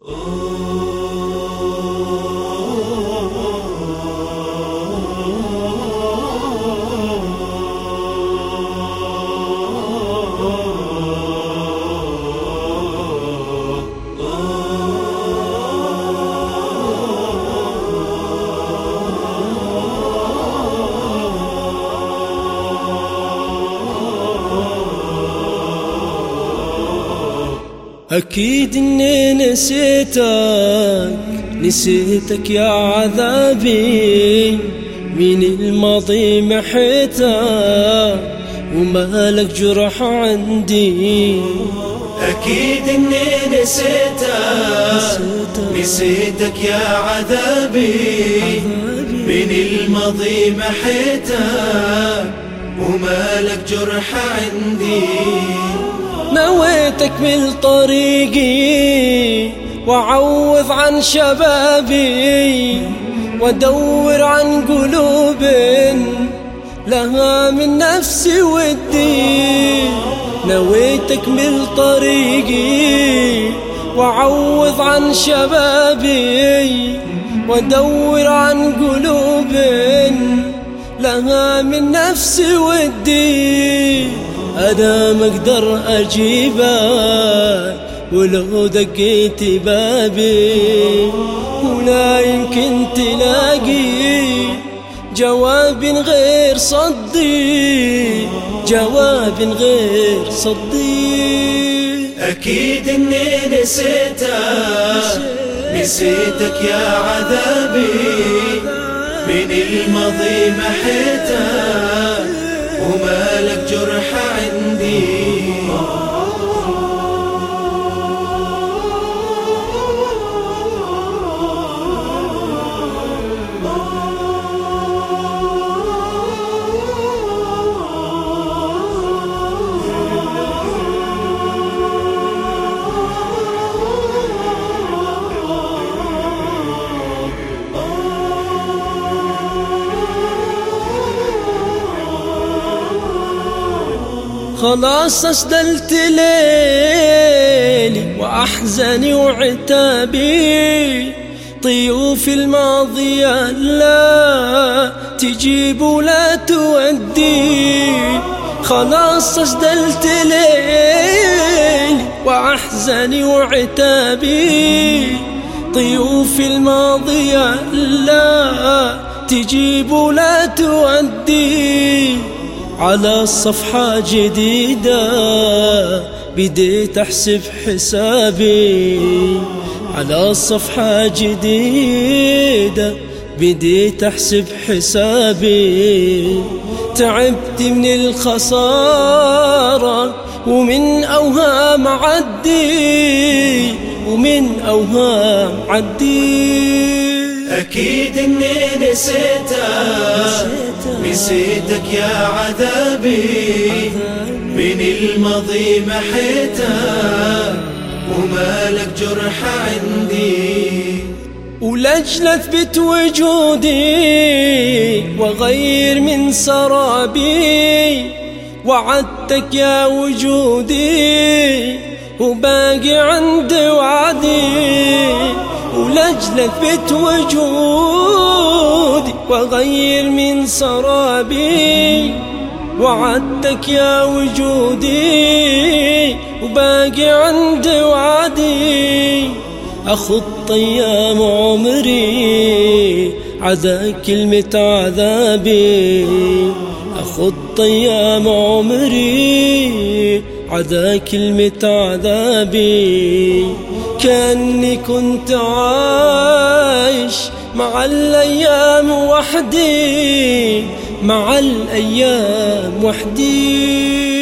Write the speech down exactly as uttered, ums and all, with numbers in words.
أكيد إني نسيتك نسيتك يا عذابي، من الماضي محيتك وما لك جرح عندي. أكيد إني نسيتك نسيتك يا عذابي، من الماضي محيتك وما لك جرح عندي. نويت أكمل طريقي وأعوض عن شبابي، وأدور عن قلوب لها من نفسي ودي. نويت أكمل طريقي وأعوض عن شبابي، وأدور عن قلوب لها من نفسي ودي. أنا ما أقدر أجيبك ولو دقيت بابي، ولا يمكن تلاقي جواب غير صدي، جواب غير صدي. أكيد إني نسيتك نسيتك يا عذابي، من الماضي محيتك وما لك جرح عندي. خلاص أسدلت ليلي وأحزاني وعتابي، طيوف الماضية لا تجيب ولا تودي. خلاص أسدلت ليلي وأحزاني وعتابي، طيوف الماضية لا تجيب ولا تودي. على صفحة جديدة بديت أحسب حسابي، على صفحة جديدة بديت أحسب حسابي. تعبت من الخسارة ومن أوهام عدي، ومن أوهام عدي. أكيد إني نسيتك نسيتك يا عذابي، من الماضي محيتك وما لك جرح عندي. ولأجل أثبت وجودي وأغير من سرابي، وعدتك يا وجودي وباقي عند وعدي. ولأجل أثبت وجودي وأغير من سرابي، وعدتك يا وجودي وباقي عند وعدي. أخط أيام عمري عدا كلمة عذابي، أخط أيام عمري عدا كلمة عذابي. كأني كنت عايش مع الأيام وحدي، مع الأيام وحدي.